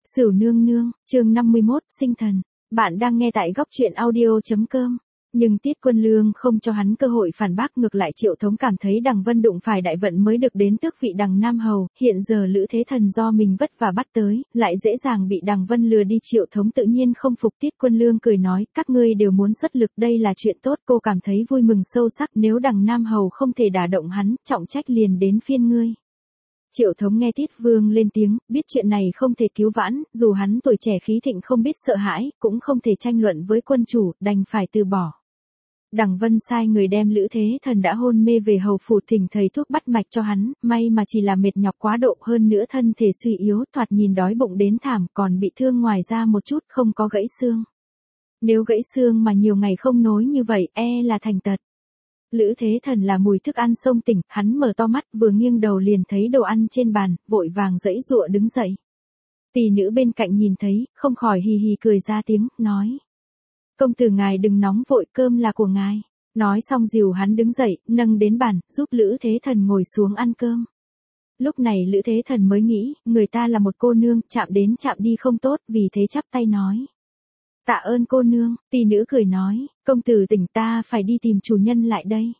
Sửu nương nương, chương 51, sinh thần. Bạn đang nghe tại góc truyện audio.com. Nhưng Tiết Quân Lương không cho hắn cơ hội phản bác, ngược lại Triệu Thống cảm thấy Đằng Vân đụng phải đại vận mới được đến tước vị Đằng Nam Hầu, hiện giờ Lữ Thế Thần do mình vất vả bắt tới, lại dễ dàng bị Đằng Vân lừa đi. Triệu Thống tự nhiên không phục. Tiết Quân Lương cười nói, các ngươi đều muốn xuất lực, đây là chuyện tốt, cô cảm thấy vui mừng sâu sắc, nếu Đằng Nam Hầu không thể đả động hắn, trọng trách liền đến phiên ngươi. Triệu Thống nghe Tiết Vương lên tiếng, biết chuyện này không thể cứu vãn, dù hắn tuổi trẻ khí thịnh không biết sợ hãi, cũng không thể tranh luận với quân chủ, đành phải từ bỏ. Đằng Vân sai người đem Lữ Thế Thần đã hôn mê về hầu phủ, thỉnh thầy thuốc bắt mạch cho hắn, may mà chỉ là mệt nhọc quá độ, hơn nữa thân thể suy yếu, thoạt nhìn đói bụng đến thảm, còn bị thương ngoài da một chút, không có gãy xương. Nếu gãy xương mà nhiều ngày không nối như vậy, là thành tật. Lữ Thế Thần là mùi thức ăn xông tỉnh, hắn mở to mắt, vừa nghiêng đầu liền thấy đồ ăn trên bàn, vội vàng giãy giụa đứng dậy. Tỷ nữ bên cạnh nhìn thấy, không khỏi hì hì cười ra tiếng, nói: công tử ngài đừng nóng vội, cơm là của ngài. Nói xong dìu hắn đứng dậy, nâng đến bàn, giúp Lữ Thế Thần ngồi xuống ăn cơm. Lúc này Lữ Thế Thần mới nghĩ, người ta là một cô nương, chạm đến chạm đi không tốt, vì thế chắp tay nói: tạ ơn cô nương. Tỷ nữ cười nói, công tử tỉnh, ta phải đi tìm chủ nhân lại đây.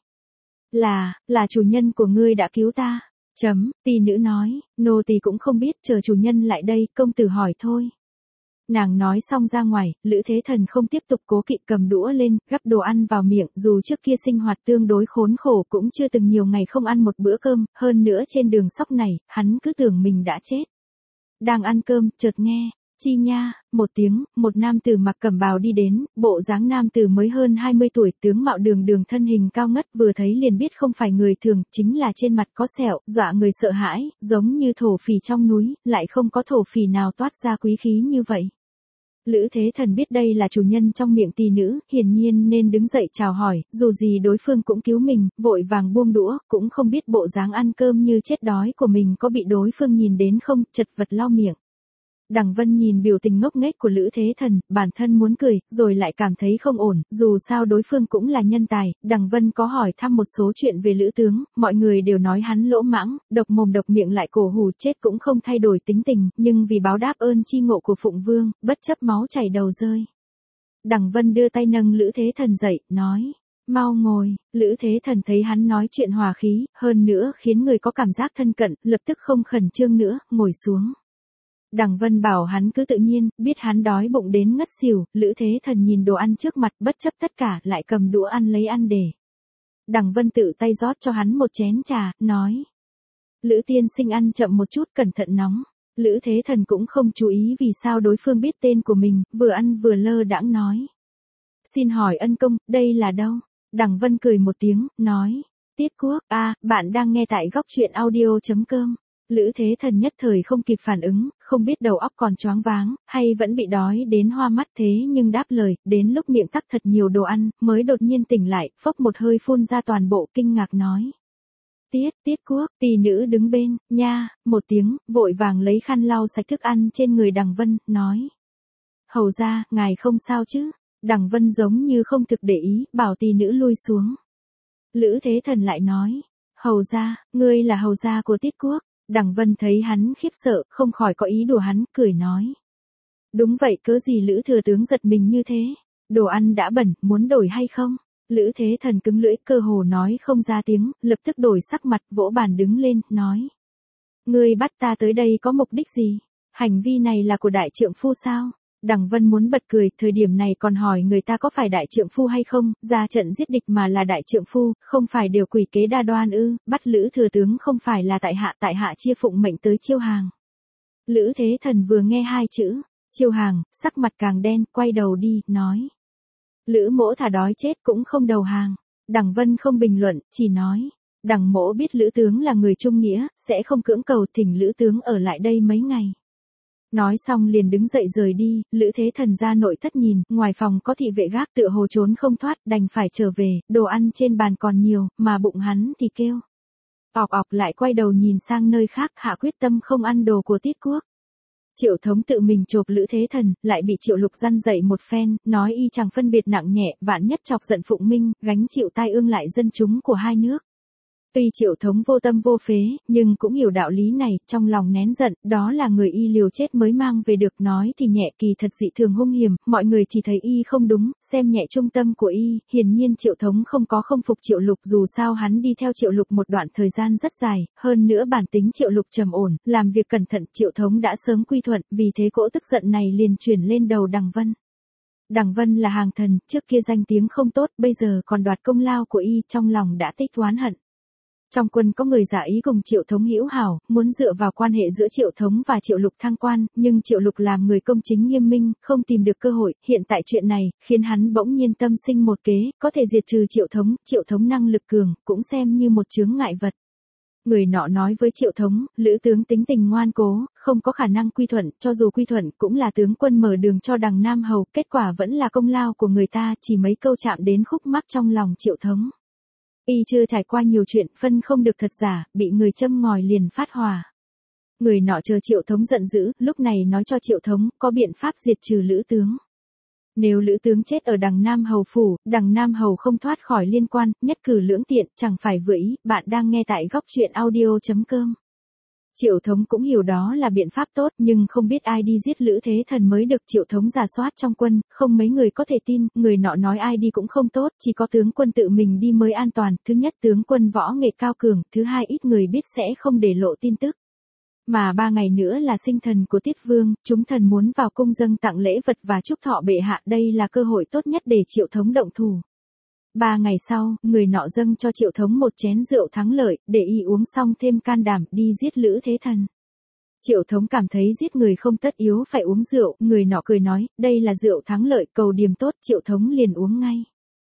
Là chủ nhân của ngươi đã cứu ta. Tỷ nữ nói, nô tỳ cũng không biết, chờ chủ nhân lại đây, công tử hỏi thôi. Nàng nói xong ra ngoài, Lữ Thế Thần không tiếp tục cố kỵ, cầm đũa lên, gắp đồ ăn vào miệng, dù trước kia sinh hoạt tương đối khốn khổ, cũng chưa từng nhiều ngày không ăn một bữa cơm, hơn nữa trên đường sóc này, hắn cứ tưởng mình đã chết. Đang ăn cơm, chợt nghe, chi nha, một tiếng, một nam tử mặc cẩm bào đi đến, bộ dáng nam tử mới hơn 20 tuổi, tướng mạo đường đường, thân hình cao ngất, vừa thấy liền biết không phải người thường, chính là trên mặt có sẹo, dọa người sợ hãi, giống như thổ phỉ trong núi, lại không có thổ phỉ nào toát ra quý khí như vậy. Lữ Thế Thần biết đây là chủ nhân trong miệng tỷ nữ, hiển nhiên nên đứng dậy chào hỏi, dù gì đối phương cũng cứu mình, vội vàng buông đũa, cũng không biết bộ dáng ăn cơm như chết đói của mình có bị đối phương nhìn đến không, chật vật lau miệng. Đằng Vân nhìn biểu tình ngốc nghếch của Lữ Thế Thần, bản thân muốn cười, rồi lại cảm thấy không ổn, dù sao đối phương cũng là nhân tài. Đằng Vân có hỏi thăm một số chuyện về Lữ tướng, mọi người đều nói hắn lỗ mãng, độc mồm độc miệng, lại cổ hủ, chết cũng không thay đổi tính tình, nhưng vì báo đáp ơn chi ngộ của Phụng Vương, bất chấp máu chảy đầu rơi. Đằng Vân đưa tay nâng Lữ Thế Thần dậy, nói: mau ngồi. Lữ Thế Thần thấy hắn nói chuyện hòa khí, hơn nữa khiến người có cảm giác thân cận, lập tức không khẩn trương nữa, ngồi xuống. Đằng Vân bảo hắn cứ tự nhiên, biết hắn đói bụng đến ngất xỉu. Lữ Thế Thần nhìn đồ ăn trước mặt, bất chấp tất cả, lại cầm đũa ăn lấy ăn để. Đằng Vân tự tay rót cho hắn một chén trà, nói: Lữ tiên sinh ăn chậm một chút, cẩn thận nóng. Lữ Thế Thần cũng không chú ý vì sao đối phương biết tên của mình, vừa ăn vừa lơ đãng nói: xin hỏi ân công, đây là đâu? Đằng Vân cười một tiếng, nói: Tiết Quốc. Bạn đang nghe tại góc truyện audio.com. Lữ Thế Thần nhất thời không kịp phản ứng, không biết đầu óc còn choáng váng, hay vẫn bị đói đến hoa mắt, thế nhưng đáp lời, đến lúc miệng tắc thật nhiều đồ ăn, mới đột nhiên tỉnh lại, phốc một hơi phun ra toàn bộ, kinh ngạc nói: Tiết Quốc. Tỷ nữ đứng bên, nha, một tiếng, vội vàng lấy khăn lau sạch thức ăn trên người Đằng Vân, nói: hầu ra, ngài không sao chứ? Đằng Vân giống như không thực để ý, bảo tỷ nữ lui xuống. Lữ Thế Thần lại nói: hầu ra, ngươi là hầu gia của Tiết Quốc. Đằng Vân thấy hắn khiếp sợ, không khỏi có ý đùa hắn, cười nói: đúng vậy, cớ gì Lữ thừa tướng giật mình như thế? Đồ ăn đã bẩn, muốn đổi hay không? Lữ Thế Thần cứng lưỡi, cơ hồ nói không ra tiếng, lập tức đổi sắc mặt, vỗ bàn đứng lên, nói: ngươi bắt ta tới đây có mục đích gì? Hành vi này là của đại trượng phu sao? Đằng Vân muốn bật cười, thời điểm này còn hỏi người ta có phải đại trượng phu hay không, ra trận giết địch mà là đại trượng phu, không phải đều quỷ kế đa đoan ư? Bắt Lữ thừa tướng không phải là tại hạ chia phụng mệnh tới chiêu hàng. Lữ Thế Thần vừa nghe hai chữ chiêu hàng, sắc mặt càng đen, quay đầu đi, nói: Lữ mỗ thà đói chết cũng không đầu hàng. Đằng Vân không bình luận, chỉ nói: đằng mỗ biết Lữ tướng là người trung nghĩa, sẽ không cưỡng cầu, thỉnh Lữ tướng ở lại đây mấy ngày. Nói xong liền đứng dậy rời đi. Lữ Thế Thần ra nội thất nhìn, ngoài phòng có thị vệ gác, tựa hồ trốn không thoát, đành phải trở về, đồ ăn trên bàn còn nhiều, mà bụng hắn thì kêu ọc ọc, lại quay đầu nhìn sang nơi khác, hạ quyết tâm không ăn đồ của Tiết Quốc. Triệu Thống tự mình chộp Lữ Thế Thần, lại bị Triệu Lục răn dậy một phen, nói y chẳng phân biệt nặng nhẹ, vạn nhất chọc giận Phụng Minh, gánh chịu tai ương lại dân chúng của hai nước. Tuy Triệu Thống vô tâm vô phế, nhưng cũng hiểu đạo lý này, trong lòng nén giận, đó là người y liều chết mới mang về được, nói thì nhẹ kỳ thật dị thường hung hiểm, mọi người chỉ thấy y không đúng, xem nhẹ trung tâm của y, hiển nhiên Triệu Thống không có không phục Triệu Lục, dù sao hắn đi theo Triệu Lục một đoạn thời gian rất dài, hơn nữa bản tính Triệu Lục trầm ổn, làm việc cẩn thận, Triệu Thống đã sớm quy thuận, vì thế cỗ tức giận này liền chuyển lên đầu Đằng Vân. Đằng Vân là hàng thần, trước kia danh tiếng không tốt, bây giờ còn đoạt công lao của y, trong lòng đã tích oán hận. Trong quân có người giả ý cùng Triệu Thống hữu hảo, muốn dựa vào quan hệ giữa Triệu Thống và Triệu Lục thăng quan, nhưng Triệu Lục làm người công chính nghiêm minh, không tìm được cơ hội, hiện tại chuyện này, khiến hắn bỗng nhiên tâm sinh một kế, có thể diệt trừ Triệu Thống năng lực cường, cũng xem như một chướng ngại vật. Người nọ nói với Triệu Thống, lữ tướng tính tình ngoan cố, không có khả năng quy thuận, cho dù quy thuận cũng là tướng quân mở đường cho Đằng Nam Hầu, kết quả vẫn là công lao của người ta, chỉ mấy câu chạm đến khúc mắc trong lòng Triệu Thống. Y chưa trải qua nhiều chuyện, phân không được thật giả, bị người châm ngòi liền phát hỏa. Người nọ chờ Triệu Thống giận dữ, lúc này nói cho Triệu Thống, có biện pháp diệt trừ lữ tướng. Nếu lữ tướng chết ở Đằng Nam Hầu phủ, Đằng Nam Hầu không thoát khỏi liên quan, nhất cử lưỡng tiện, chẳng phải vừa ý, bạn đang nghe tại góc truyện audio.com. Triệu Thống cũng hiểu đó là biện pháp tốt, nhưng không biết ai đi giết Lữ Thế Thần mới được. Triệu Thống rà soát trong quân, không mấy người có thể tin, người nọ nói ai đi cũng không tốt, chỉ có tướng quân tự mình đi mới an toàn, thứ nhất tướng quân võ nghệ cao cường, thứ hai ít người biết sẽ không để lộ tin tức. Mà 3 ngày nữa là sinh thần của Tiết Vương, chúng thần muốn vào cung dâng tặng lễ vật và chúc thọ bệ hạ, đây là cơ hội tốt nhất để Triệu Thống động thủ. 3 ngày sau, người nọ dâng cho Triệu Thống một chén rượu thắng lợi, để y uống xong thêm can đảm đi giết Lữ Thế Thần. Triệu Thống cảm thấy giết người không tất yếu phải uống rượu, người nọ cười nói, đây là rượu thắng lợi, cầu điểm tốt, Triệu Thống liền uống ngay.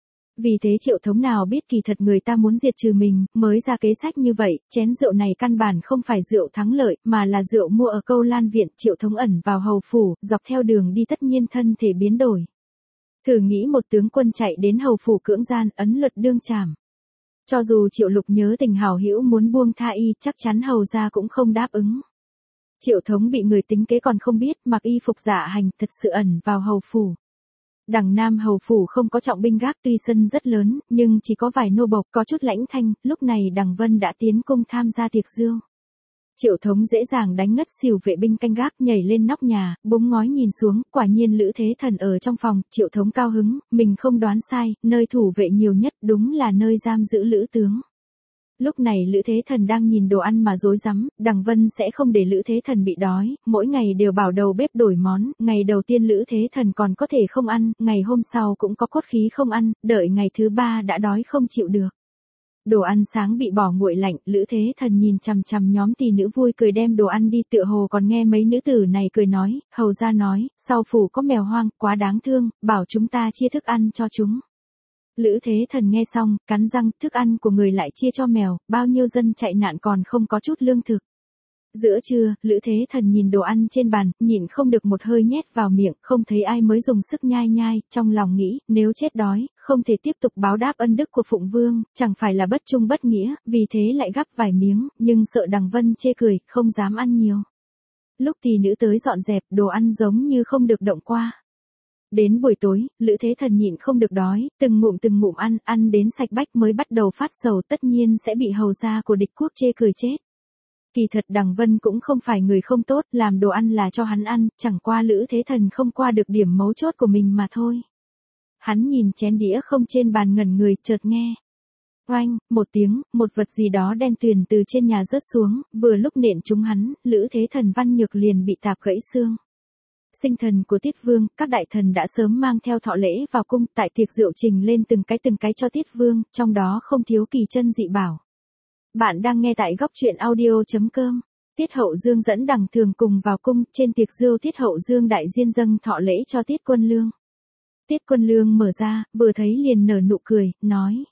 Vì thế Triệu Thống nào biết kỳ thật người ta muốn diệt trừ mình, mới ra kế sách như vậy, chén rượu này căn bản không phải rượu thắng lợi, mà là rượu mua ở Câu Lan Viện. Triệu Thống ẩn vào hầu phủ, dọc theo đường đi tất nhiên thân thể biến đổi. Thử nghĩ một tướng quân chạy đến hầu phủ cưỡng gian, ấn luật đương trảm. Cho dù Triệu Lục nhớ tình hảo hữu muốn buông tha y, chắc chắn hầu gia cũng không đáp ứng. Triệu Thống bị người tính kế còn không biết, mặc y phục dạ hành, thật sự ẩn vào hầu phủ. Đằng Nam hầu phủ không có trọng binh gác, tuy sân rất lớn, nhưng chỉ có vài nô bộc, có chút lãnh thanh, lúc này Đằng Vân đã tiến cung tham gia tiệc rượu. Triệu Thống dễ dàng đánh ngất xỉu vệ binh canh gác, nhảy lên nóc nhà, búng ngói nhìn xuống, quả nhiên Lữ Thế Thần ở trong phòng. Triệu Thống cao hứng, mình không đoán sai, nơi thủ vệ nhiều nhất đúng là nơi giam giữ Lữ tướng. Lúc này Lữ Thế Thần đang nhìn đồ ăn mà rối rắm, Đằng Vân sẽ không để Lữ Thế Thần bị đói, mỗi ngày đều bảo đầu bếp đổi món, ngày đầu tiên Lữ Thế Thần còn có thể không ăn, ngày hôm sau cũng có cốt khí không ăn, đợi ngày thứ 3 đã đói không chịu được. Đồ ăn sáng bị bỏ nguội lạnh, Lữ Thế Thần nhìn chằm chằm nhóm tỳ nữ vui cười đem đồ ăn đi, tựa hồ còn nghe mấy nữ tử này cười nói, hầu gia nói, sau phủ có mèo hoang, quá đáng thương, bảo chúng ta chia thức ăn cho chúng. Lữ Thế Thần nghe xong, cắn răng, thức ăn của người lại chia cho mèo, bao nhiêu dân chạy nạn còn không có chút lương thực. Giữa trưa, Lữ Thế Thần nhìn đồ ăn trên bàn, nhịn không được một hơi nhét vào miệng, không thấy ai mới dùng sức nhai nhai, trong lòng nghĩ, nếu chết đói, không thể tiếp tục báo đáp ân đức của Phụng Vương, chẳng phải là bất trung bất nghĩa, vì thế lại gắp vài miếng, nhưng sợ Đằng Vân chê cười, không dám ăn nhiều. Lúc tỳ nữ tới dọn dẹp, đồ ăn giống như không được động qua. Đến buổi tối, Lữ Thế Thần nhịn không được đói, từng ngụm ăn đến sạch bách mới bắt đầu phát sầu, tất nhiên sẽ bị hầu gia của địch quốc chê cười chết. Kỳ thật Đằng Vân cũng không phải người không tốt, làm đồ ăn là cho hắn ăn, chẳng qua Lữ Thế Thần không qua được điểm mấu chốt của mình mà thôi. Hắn nhìn chén đĩa không trên bàn ngẩn người, chợt nghe. Oanh, một tiếng, một vật gì đó đen tuyền từ trên nhà rớt xuống, vừa lúc nện trúng hắn, Lữ Thế Thần văn nhược liền bị tạp gãy xương. Sinh thần của Tiết Vương, các đại thần đã sớm mang theo thọ lễ vào cung, tại tiệc rượu trình lên từng cái cho Tiết Vương, trong đó không thiếu kỳ chân dị bảo. Bạn đang nghe tại góc truyện audio.com. Tiết Hậu Dương dẫn Đằng Thường cùng vào cung, trên tiệc rượu Tiết Hậu Dương đại diên dâng thọ lễ cho Tiết Quân Lương. Tiết Quân Lương mở ra, vừa thấy liền nở nụ cười, nói.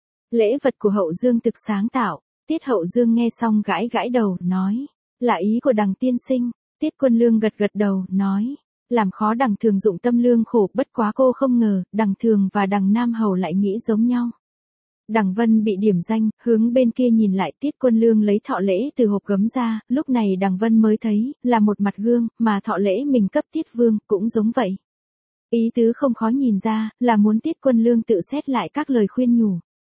Lễ vật của Hậu Dương thực sáng tạo. Tiết Hậu Dương nghe xong gãi đầu, nói. Là ý của Đằng tiên sinh. Tiết Quân Lương gật đầu, nói. Làm khó Đằng Thường dụng tâm lương khổ, bất quá cô không ngờ, Đằng Thường và Đằng Nam Hầu lại nghĩ giống nhau. Đằng Vân bị điểm danh, hướng bên kia nhìn lại, Tiết Quân Lương lấy thọ lễ từ hộp gấm ra, lúc này Đằng Vân mới thấy, là một mặt gương, mà thọ lễ mình cấp Tiết Vương, cũng giống vậy. Ý tứ không khó nhìn ra, là muốn Tiết Quân Lương tự xét lại các lời khuyên nhủ.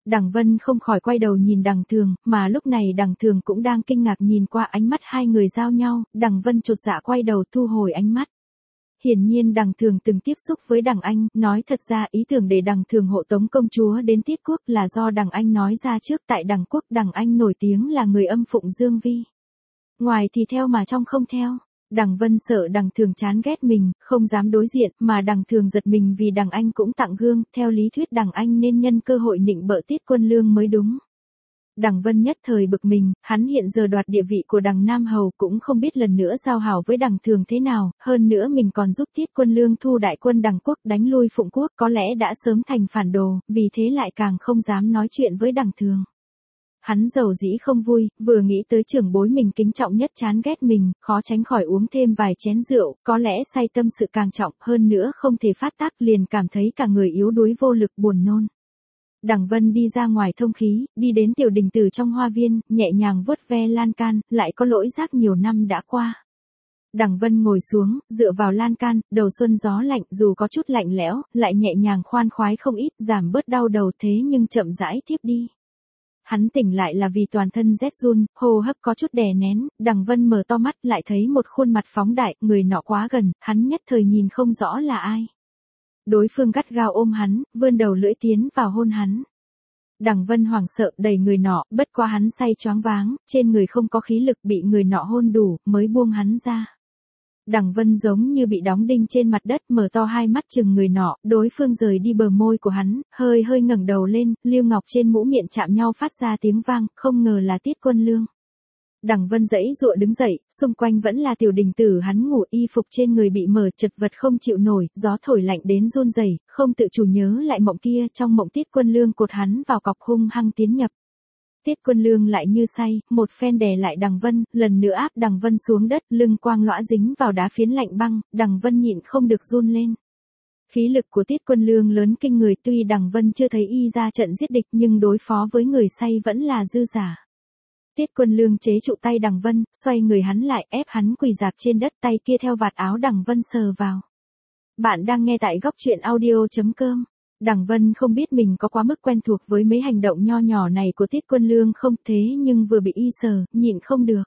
Đằng Vân không khỏi quay đầu nhìn Đằng Thường, mà lúc này Đằng Thường cũng đang kinh ngạc nhìn qua, ánh mắt hai người giao nhau, Đằng Vân chột dạ quay đầu thu hồi ánh mắt. Hiển nhiên Đằng Thường từng tiếp xúc với Đằng Anh, nói thật ra ý tưởng để Đằng Thường hộ tống công chúa đến Tiết Quốc là do Đằng Anh nói ra trước. Tại Đằng Quốc Đằng Anh nổi tiếng là người âm phụng Dương Vi. Ngoài thì theo mà trong không theo. Đằng Vân sợ Đằng Thường chán ghét mình, không dám đối diện, mà Đằng Thường giật mình vì Đằng Anh cũng tặng gương, theo lý thuyết Đằng Anh nên nhân cơ hội nịnh bợ Tiết Quân Lương mới đúng. Đằng Vân nhất thời bực mình, hắn hiện giờ đoạt địa vị của Đằng Nam Hầu cũng không biết lần nữa giao hảo với Đằng Thường thế nào, hơn nữa mình còn giúp Tiết Quân Lương thu đại quân Đằng Quốc đánh lui Phụng Quốc, có lẽ đã sớm thành phản đồ, vì thế lại càng không dám nói chuyện với Đằng Thường. Hắn dầu dĩ không vui, vừa nghĩ tới trưởng bối mình kính trọng nhất chán ghét mình, khó tránh khỏi uống thêm vài chén rượu, có lẽ say tâm sự càng trọng, hơn nữa không thể phát tác, liền cảm thấy cả người yếu đuối vô lực buồn nôn. Đằng Vân đi ra ngoài thông khí, đi đến tiểu đình tử trong hoa viên, nhẹ nhàng vuốt ve lan can, lại có lỗi giác nhiều năm đã qua. Đằng Vân ngồi xuống, dựa vào lan can, đầu xuân gió lạnh, dù có chút lạnh lẽo, lại nhẹ nhàng khoan khoái không ít, giảm bớt đau đầu thế nhưng chậm rãi tiếp đi. Hắn tỉnh lại là vì toàn thân rét run, hô hấp có chút đè nén, Đằng Vân mở to mắt lại thấy một khuôn mặt phóng đại, người nọ quá gần, hắn nhất thời nhìn không rõ là ai. Đối phương gắt gao ôm hắn, vươn đầu lưỡi tiến vào hôn hắn. Đằng Vân hoảng sợ đẩy người nọ, bất quá hắn say choáng váng, trên người không có khí lực, bị người nọ hôn đủ, mới buông hắn ra. Đằng Vân giống như bị đóng đinh trên mặt đất, mở to hai mắt chừng người nọ, đối phương rời đi bờ môi của hắn, hơi hơi ngẩng đầu lên, liêu ngọc trên mũ miệng chạm nhau phát ra tiếng vang, không ngờ là Tiết Quân Lương. Đằng Vân giãy giụa đứng dậy, xung quanh vẫn là tiểu đình tử, hắn ngủ, y phục trên người bị mở, chật vật không chịu nổi, gió thổi lạnh đến run rẩy, không tự chủ nhớ lại mộng kia, trong mộng Tiết Quân Lương cột hắn vào cọc hung hăng tiến nhập. Tiết Quân Lương lại như say, một phen đè lại Đằng Vân, lần nữa áp Đằng Vân xuống đất, lưng quang lõa dính vào đá phiến lạnh băng, Đằng Vân nhịn không được run lên. Khí lực của Tiết Quân Lương lớn kinh người, tuy Đằng Vân chưa thấy y ra trận giết địch nhưng đối phó với người say vẫn là dư giả. Tiết Quân Lương chế trụ tay Đằng Vân, xoay người hắn lại, ép hắn quỳ rạp trên đất, tay kia theo vạt áo Đằng Vân sờ vào. Bạn đang nghe tại góc truyện audio.com. Đằng Vân không biết mình có quá mức quen thuộc với mấy hành động nho nhỏ này của Tiết Quân Lương không, thế nhưng vừa bị y sờ, nhịn không được.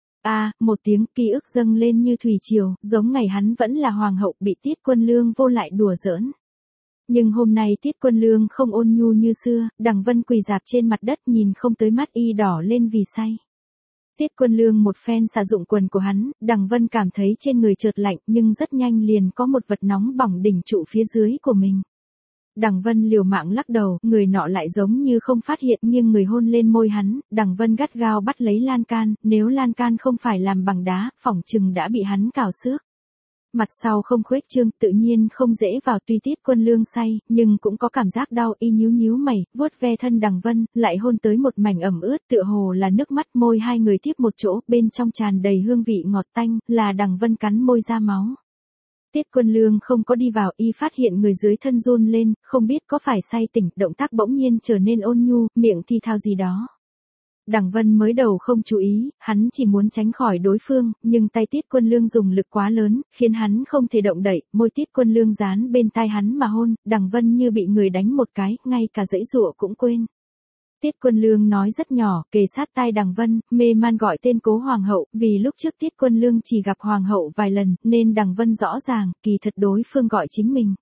Một tiếng, ký ức dâng lên như thủy triều, giống ngày hắn vẫn là hoàng hậu bị Tiết Quân Lương vô lại đùa giỡn. Nhưng hôm nay Tiết Quân Lương không ôn nhu như xưa, Đằng Vân quỳ rạp trên mặt đất nhìn không tới mắt y đỏ lên vì say. Tiết Quân Lương một phen xả dụng quần của hắn, Đằng Vân cảm thấy trên người chợt lạnh nhưng rất nhanh liền có một vật nóng bỏng đỉnh trụ phía dưới của mình. Đằng Vân liều mạng lắc đầu, người nọ lại giống như không phát hiện, nghiêng người hôn lên môi hắn, Đằng Vân gắt gao bắt lấy lan can, nếu lan can không phải làm bằng đá, phỏng chừng đã bị hắn cào xước. Mặt sau không khuếch trương, tự nhiên không dễ vào, tuy Tiết Quân Lương say, nhưng cũng có cảm giác đau, y nhíu nhíu mày, vuốt ve thân Đằng Vân, lại hôn tới một mảnh ẩm ướt, tựa hồ là nước mắt, môi hai người tiếp một chỗ, bên trong tràn đầy hương vị ngọt tanh, là Đằng Vân cắn môi ra máu. Tiết Quân Lương không có đi vào, y phát hiện người dưới thân run lên, không biết có phải say tỉnh, động tác bỗng nhiên trở nên ôn nhu, miệng thì thào gì đó. Đằng Vân mới đầu không chú ý, hắn chỉ muốn tránh khỏi đối phương, nhưng tay Tiết Quân Lương dùng lực quá lớn, khiến hắn không thể động đậy, môi Tiết Quân Lương dán bên tai hắn mà hôn, Đằng Vân như bị người đánh một cái, ngay cả giãy giụa cũng quên. Tiết Quân Lương nói rất nhỏ, kề sát tai Đằng Vân, mê man gọi tên Cố Hoàng hậu, vì lúc trước Tiết Quân Lương chỉ gặp Hoàng hậu vài lần, nên Đằng Vân rõ ràng, kỳ thật đối phương gọi chính mình.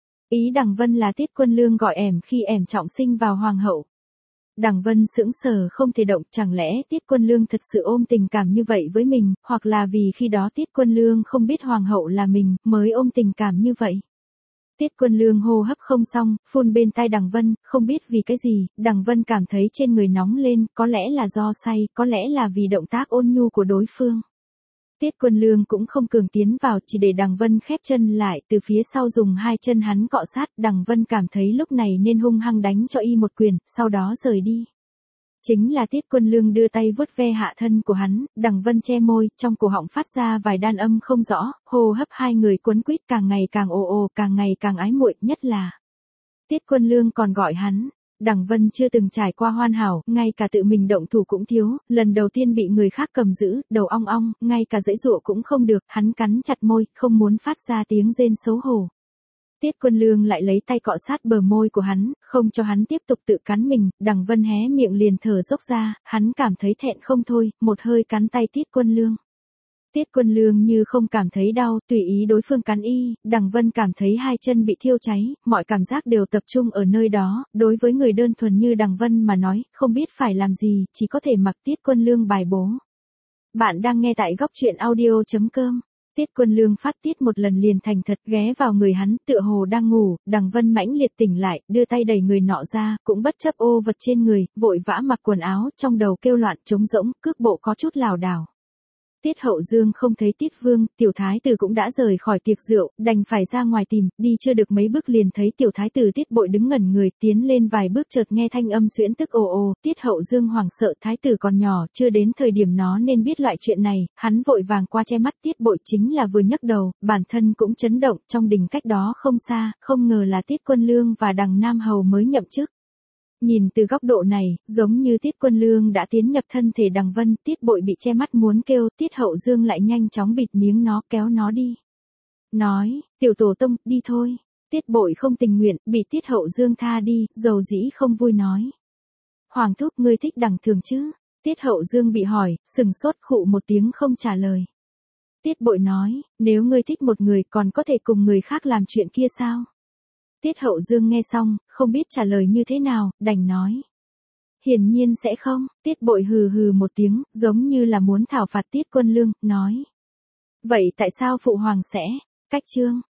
Ý Đằng Vân là Tiết Quân Lương gọi ẻm khi ẻm trọng sinh vào Hoàng hậu. Đằng Vân sững sờ không thể động, chẳng lẽ Tiết Quân Lương thật sự ôm tình cảm như vậy với mình, hoặc là vì khi đó Tiết Quân Lương không biết Hoàng hậu là mình, mới ôm tình cảm như vậy. Tiết Quân Lương hô hấp không xong, phun bên tai Đằng Vân, không biết vì cái gì, Đằng Vân cảm thấy trên người nóng lên, có lẽ là do say, có lẽ là vì động tác ôn nhu của đối phương. Tiết Quân Lương cũng không cường tiến vào, chỉ để Đằng Vân khép chân lại, từ phía sau dùng hai chân hắn cọ sát, Đằng Vân cảm thấy lúc này nên hung hăng đánh cho y một quyền, sau đó rời đi. Chính là Tiết Quân Lương đưa tay vuốt ve hạ thân của hắn, Đằng Vân che môi, trong cổ họng phát ra vài đan âm không rõ, hô hấp hai người quấn quýt càng ngày càng ồ ồ, càng ngày càng ái muội, nhất là Tiết Quân Lương còn gọi hắn. Đằng Vân chưa từng trải qua hoàn hảo, ngay cả tự mình động thủ cũng thiếu, lần đầu tiên bị người khác cầm giữ, đầu ong ong, ngay cả giãy giụa cũng không được, hắn cắn chặt môi, không muốn phát ra tiếng rên xấu hổ. Tiết Quân Lương lại lấy tay cọ sát bờ môi của hắn, không cho hắn tiếp tục tự cắn mình, Đằng Vân hé miệng liền thở dốc ra, hắn cảm thấy thẹn không thôi, một hơi cắn tay Tiết Quân Lương. Tiết Quân Lương như không cảm thấy đau, tùy ý đối phương cắn y, Đằng Vân cảm thấy hai chân bị thiêu cháy, mọi cảm giác đều tập trung ở nơi đó, đối với người đơn thuần như Đằng Vân mà nói, không biết phải làm gì, chỉ có thể mặc Tiết Quân Lương bài bố. Bạn đang nghe tại góc truyện audio.com. Tiết Quân Lương phát tiết một lần liền thành thật ghé vào người hắn, tựa hồ đang ngủ, Đằng Vân mãnh liệt tỉnh lại, đưa tay đẩy người nọ ra, cũng bất chấp ô vật trên người, vội vã mặc quần áo, trong đầu kêu loạn trống rỗng, cước bộ có chút lảo đảo. Tiết Hậu Dương không thấy Tiết Vương, tiểu thái tử cũng đã rời khỏi tiệc rượu, đành phải ra ngoài tìm, đi chưa được mấy bước liền thấy tiểu thái tử Tiết Bội đứng ngẩn người, tiến lên vài bước chợt nghe thanh âm xuyễn tức ồ ồ, Tiết Hậu Dương hoảng sợ, thái tử còn nhỏ, chưa đến thời điểm nó nên biết loại chuyện này, hắn vội vàng qua che mắt Tiết Bội chính là vừa nhấc đầu, bản thân cũng chấn động, trong đình cách đó không xa, không ngờ là Tiết Quân Lương và Đằng Nam Hầu mới nhậm chức. Nhìn từ góc độ này, giống như Tiết Quân Lương đã tiến nhập thân thể Đằng Vân, Tiết Bội bị che mắt muốn kêu, Tiết Hậu Dương lại nhanh chóng bịt miếng nó, kéo nó đi. Nói, tiểu tổ tông, đi thôi. Tiết Bội không tình nguyện, bị Tiết Hậu Dương tha đi, dầu dĩ không vui nói. Hoàng thúc ngươi thích Đằng Thường chứ? Tiết Hậu Dương bị hỏi, sừng sốt khụ một tiếng không trả lời. Tiết Bội nói, nếu ngươi thích một người còn có thể cùng người khác làm chuyện kia sao? Tiết Hậu Dương nghe xong, không biết trả lời như thế nào, đành nói. Hiển nhiên sẽ không, Tiết Bội hừ hừ một tiếng, giống như là muốn thảo phạt Tiết Quân Lương, nói. Vậy tại sao Phụ Hoàng sẽ? Cách chương.